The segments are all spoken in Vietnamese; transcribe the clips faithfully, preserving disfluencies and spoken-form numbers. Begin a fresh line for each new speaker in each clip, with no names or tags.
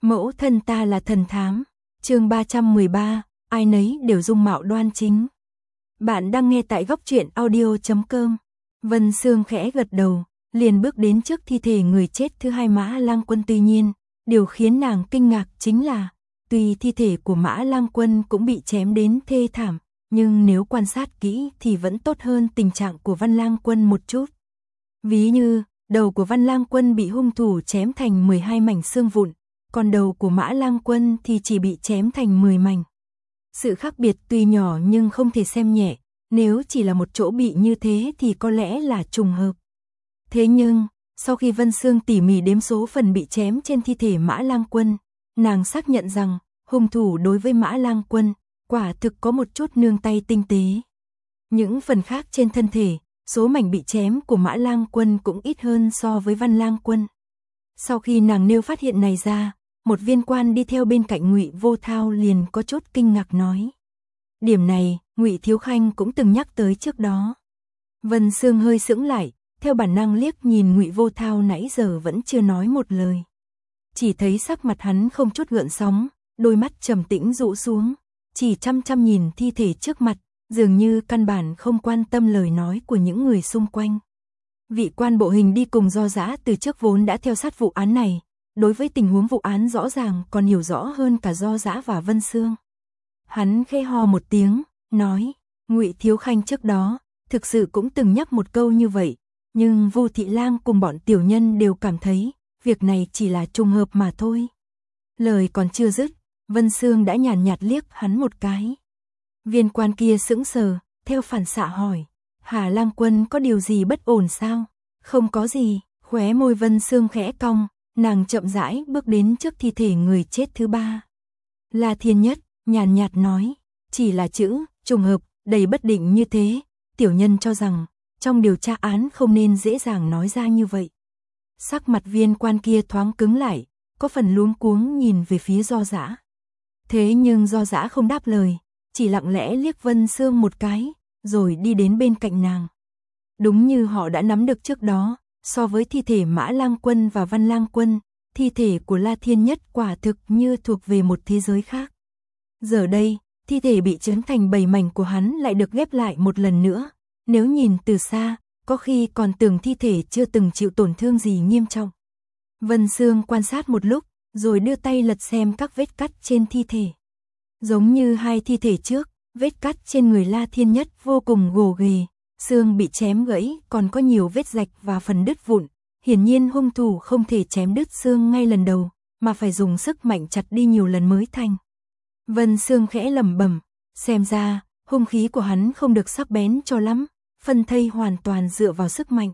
Mẫu thân ta là thần thám. Chương ba trăm mười ba, ai nấy đều dung mạo đoan chính. Bạn đang nghe tại góc truyện audio chấm com. Vân Sương khẽ gật đầu, liền bước đến trước thi thể người chết thứ hai Mã Lang Quân. Tuy nhiên, điều khiến nàng kinh ngạc chính là, tuy thi thể của Mã Lang Quân cũng bị chém đến thê thảm, nhưng nếu quan sát kỹ thì vẫn tốt hơn tình trạng của Văn Lang Quân một chút. Ví như, đầu của Văn Lang Quân bị hung thủ chém thành mười hai mảnh xương vụn, còn đầu của Mã Lang Quân thì chỉ bị chém thành mười mảnh. Sự khác biệt tuy nhỏ nhưng không thể xem nhẹ, nếu chỉ là một chỗ bị như thế thì có lẽ là trùng hợp. Thế nhưng, sau khi Vân Sương tỉ mỉ đếm số phần bị chém trên thi thể Mã Lang Quân, nàng xác nhận rằng, hung thủ đối với Mã Lang Quân, quả thực có một chút nương tay tinh tế. Những phần khác trên thân thể, số mảnh bị chém của Mã Lang Quân cũng ít hơn so với Văn Lang Quân. Sau khi nàng nêu phát hiện này ra, một viên quan đi theo bên cạnh Ngụy Vô Thao liền có chút kinh ngạc nói. Điểm này, Ngụy Thiếu Khanh cũng từng nhắc tới trước đó. Vân Sương hơi sững lại, theo bản năng liếc nhìn Ngụy Vô Thao nãy giờ vẫn chưa nói một lời. Chỉ thấy sắc mặt hắn không chút gợn sóng, đôi mắt trầm tĩnh rũ xuống, chỉ chăm chăm nhìn thi thể trước mặt, dường như căn bản không quan tâm lời nói của những người xung quanh. Vị quan bộ hình đi cùng Do Dã từ trước vốn đã theo sát vụ án này, đối với tình huống vụ án rõ ràng còn hiểu rõ hơn cả Do Dã và Vân Sương. Hắn khẽ ho một tiếng, nói, Ngụy Thiếu Khanh trước đó, thực sự cũng từng nhắc một câu như vậy, nhưng Vu Thị Lang cùng bọn tiểu nhân đều cảm thấy, việc này chỉ là trùng hợp mà thôi. Lời còn chưa dứt, Vân Sương đã nhàn nhạt liếc hắn một cái. Viên quan kia sững sờ, theo phản xạ hỏi, Hà Lang Quân có điều gì bất ổn sao? Không có gì, khóe môi Vân Sương khẽ cong, nàng chậm rãi bước đến trước thi thể người chết thứ ba. La Thiên Nhất, nhàn nhạt nói, chỉ là chữ, trùng hợp, đầy bất định như thế, tiểu nhân cho rằng, trong điều tra án không nên dễ dàng nói ra như vậy. Sắc mặt viên quan kia thoáng cứng lại, có phần luống cuống nhìn về phía Do Dã. Thế nhưng Do Dã không đáp lời, chỉ lặng lẽ liếc Vân Sương một cái, rồi đi đến bên cạnh nàng. Đúng như họ đã nắm được trước đó, so với thi thể Mã Lang Quân và Văn Lang Quân, thi thể của La Thiên Nhất quả thực như thuộc về một thế giới khác. Giờ đây, thi thể bị chém thành bảy mảnh của hắn lại được ghép lại một lần nữa, nếu nhìn từ xa, có khi còn tưởng thi thể chưa từng chịu tổn thương gì nghiêm trọng. Vân Sương quan sát một lúc, rồi đưa tay lật xem các vết cắt trên thi thể. Giống như hai thi thể trước, vết cắt trên người La Thiên Nhất vô cùng gồ ghề, xương bị chém gãy, còn có nhiều vết rạch và phần đứt vụn. Hiển nhiên hung thủ không thể chém đứt xương ngay lần đầu, mà phải dùng sức mạnh chặt đi nhiều lần mới thành. Vân Sương khẽ lẩm bẩm, xem ra, hung khí của hắn không được sắc bén cho lắm, phân thây hoàn toàn dựa vào sức mạnh.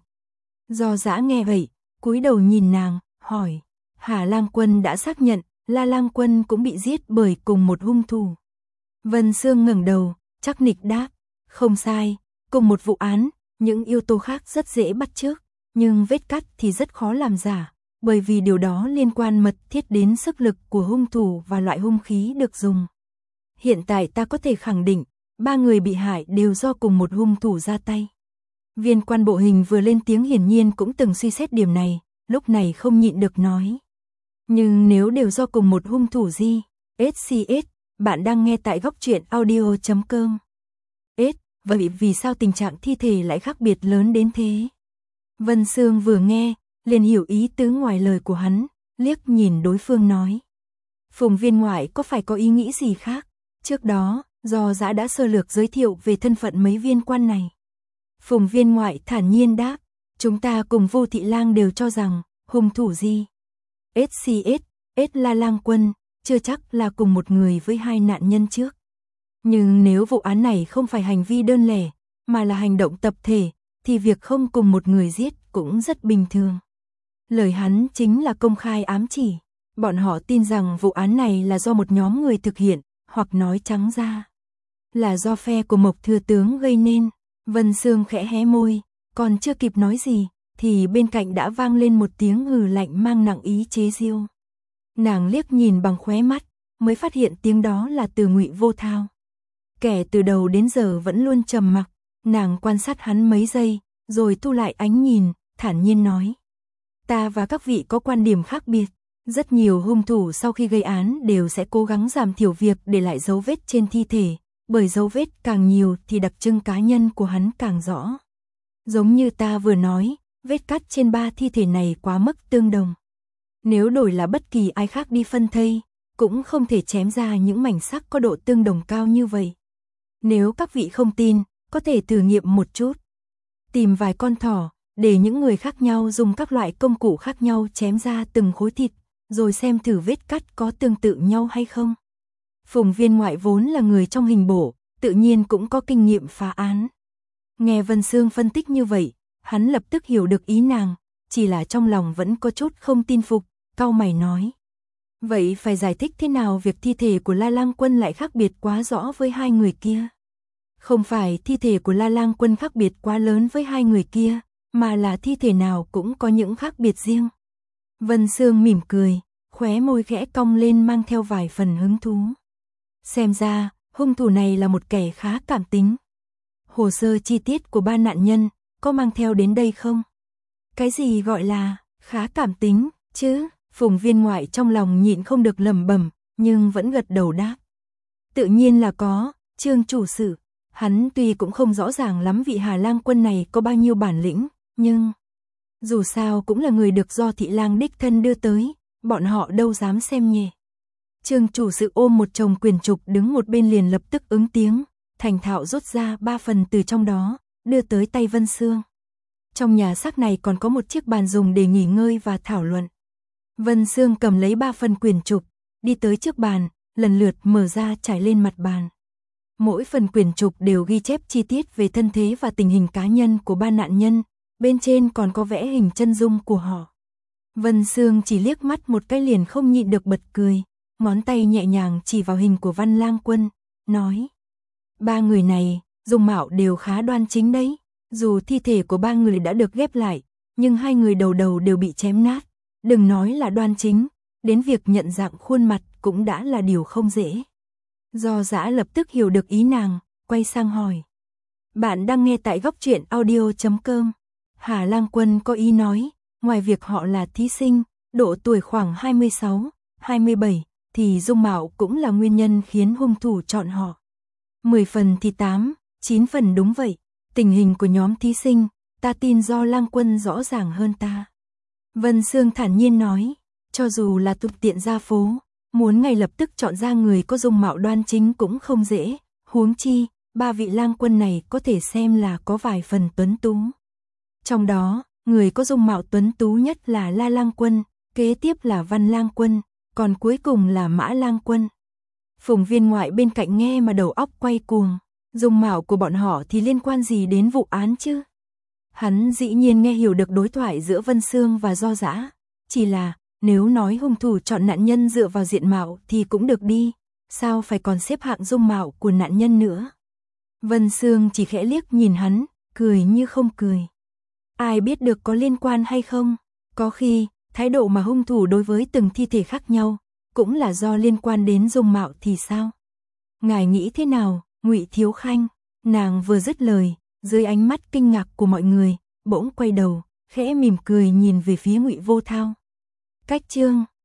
Do Dã nghe vậy, cúi đầu nhìn nàng, hỏi, Hà Lang Quân đã xác nhận, La Lang Quân cũng bị giết bởi cùng một hung thủ. Vân Sương ngẩng đầu, chắc nịch đáp, không sai, cùng một vụ án, những yếu tố khác rất dễ bắt chước, nhưng vết cắt thì rất khó làm giả, bởi vì điều đó liên quan mật thiết đến sức lực của hung thủ và loại hung khí được dùng. Hiện tại ta có thể khẳng định, ba người bị hại đều do cùng một hung thủ ra tay. Viên quan bộ hình vừa lên tiếng hiển nhiên cũng từng suy xét điểm này, lúc này không nhịn được nói. Nhưng nếu đều do cùng một hung thủ gì? ét xê ét, bạn đang nghe tại góc truyện audio chấm com. ết, vậy vì sao tình trạng thi thể lại khác biệt lớn đến thế? Vân Sương vừa nghe, liền hiểu ý tứ ngoài lời của hắn, liếc nhìn đối phương nói. Phùng viên ngoại có phải có ý nghĩ gì khác? Trước đó, Do Dã đã sơ lược giới thiệu về thân phận mấy viên quan này. Phùng viên ngoại thản nhiên đáp, chúng ta cùng Vu Thị Lang đều cho rằng, hung thủ gì? ét xê ét, ét La Lang Quân, chưa chắc là cùng một người với hai nạn nhân trước. Nhưng nếu vụ án này không phải hành vi đơn lẻ, mà là hành động tập thể, thì việc không cùng một người giết cũng rất bình thường. Lời hắn chính là công khai ám chỉ, bọn họ tin rằng vụ án này là do một nhóm người thực hiện, hoặc nói trắng ra, là do phe của Mộc Thừa Tướng gây nên. Vân Sương khẽ hé môi, còn chưa kịp nói gì, thì bên cạnh đã vang lên một tiếng hừ lạnh mang nặng ý chế giễu. Nàng liếc nhìn bằng khóe mắt, mới phát hiện tiếng đó là từ Ngụy Vô Thao. Kẻ từ đầu đến giờ vẫn luôn trầm mặc, nàng quan sát hắn mấy giây, rồi thu lại ánh nhìn, thản nhiên nói. Ta và các vị có quan điểm khác biệt, Rất nhiều hung thủ sau khi gây án đều sẽ cố gắng giảm thiểu việc để lại dấu vết trên thi thể, bởi dấu vết càng nhiều thì đặc trưng cá nhân của hắn càng rõ. Giống như ta vừa nói, vết cắt trên ba thi thể này quá mức tương đồng. Nếu đổi là bất kỳ ai khác đi phân thây, cũng không thể chém ra những mảnh sắc có độ tương đồng cao như vậy. Nếu các vị không tin, có thể thử nghiệm một chút. Tìm vài con thỏ, để những người khác nhau dùng các loại công cụ khác nhau chém ra từng khối thịt, rồi xem thử vết cắt có tương tự nhau hay không. Phùng Viên Ngoại vốn là người trong hình bộ, tự nhiên cũng có kinh nghiệm phá án. Nghe Vân Sương phân tích như vậy, hắn lập tức hiểu được ý nàng, chỉ là trong lòng vẫn có chút không tin phục, cau mày nói. Vậy phải giải thích thế nào việc thi thể của La Lang Quân lại khác biệt quá rõ với hai người kia? Không phải thi thể của La Lang Quân khác biệt quá lớn với hai người kia, mà là thi thể nào cũng có những khác biệt riêng. Vân Sương mỉm cười, khóe môi khẽ cong lên mang theo vài phần hứng thú. Xem ra, hung thủ này là một kẻ khá cảm tính. Hồ sơ chi tiết của ba nạn nhân, có mang theo đến đây không? Cái gì gọi là khá cảm tính, chứ? Phùng Viên Ngoại trong lòng nhịn không được lẩm bẩm, nhưng vẫn gật đầu đáp. Tự nhiên là có, Trương chủ sự. Hắn tuy cũng không rõ ràng lắm vị Hà Lang Quân này có bao nhiêu bản lĩnh, nhưng dù sao cũng là người được do thị lang đích thân đưa tới, bọn họ đâu dám xem nhẹ. Trương chủ sự ôm một chồng quyển trục đứng một bên liền lập tức ứng tiếng, thành thạo rút ra ba phần từ trong đó, đưa tới tay Vân Sương. Trong nhà xác này còn có một chiếc bàn dùng để nghỉ ngơi và thảo luận. Vân Sương cầm lấy ba phần quyển trục, đi tới trước bàn, lần lượt mở ra trải lên mặt bàn. Mỗi phần quyển trục đều ghi chép chi tiết về thân thế và tình hình cá nhân của ba nạn nhân, bên trên còn có vẽ hình chân dung của họ. Vân Sương chỉ liếc mắt một cái liền không nhịn được bật cười, ngón tay nhẹ nhàng chỉ vào hình của Văn Lang Quân, nói. Ba người này, dung mạo đều khá đoan chính đấy, dù thi thể của ba người đã được ghép lại, nhưng hai người đầu đầu đều bị chém nát, đừng nói là đoan chính, đến việc nhận dạng khuôn mặt cũng đã là điều không dễ. Do Dã lập tức hiểu được ý nàng, quay sang hỏi. Bạn đang nghe tại góc truyện audio chấm com. Hà Lang Quân có ý nói, ngoài việc họ là thí sinh, độ tuổi khoảng hai mươi sáu, hai mươi bảy, thì dung mạo cũng là nguyên nhân khiến hung thủ chọn họ. mười phần thì tám, chín phần đúng vậy. Tình hình của nhóm thí sinh, ta tin do Lang Quân rõ ràng hơn ta. Vân Sương thản nhiên nói, cho dù là tục tiện ra phố, muốn ngay lập tức chọn ra người có dung mạo đoan chính cũng không dễ, huống chi, ba vị Lang Quân này có thể xem là có vài phần tuấn tú. Trong đó, người có dung mạo tuấn tú nhất là La Lang Quân, kế tiếp là Văn Lang Quân, còn cuối cùng là Mã Lang Quân. Phùng Viên Ngoại bên cạnh nghe mà đầu óc quay cuồng, dung mạo của bọn họ thì liên quan gì đến vụ án chứ? Hắn dĩ nhiên nghe hiểu được đối thoại giữa Vân Sương và Do Dã, chỉ là nếu nói hung thủ chọn nạn nhân dựa vào diện mạo thì cũng được đi, sao phải còn xếp hạng dung mạo của nạn nhân nữa? Vân Sương chỉ khẽ liếc nhìn hắn, cười như không cười. Ai biết được có liên quan hay không? Có khi, thái độ mà hung thủ đối với từng thi thể khác nhau, cũng là do liên quan đến dung mạo thì sao? Ngài nghĩ thế nào, Ngụy Thiếu Khanh? Nàng vừa dứt lời, dưới ánh mắt kinh ngạc của mọi người, bỗng quay đầu, khẽ mỉm cười nhìn về phía Ngụy Vô Thao. Cách chương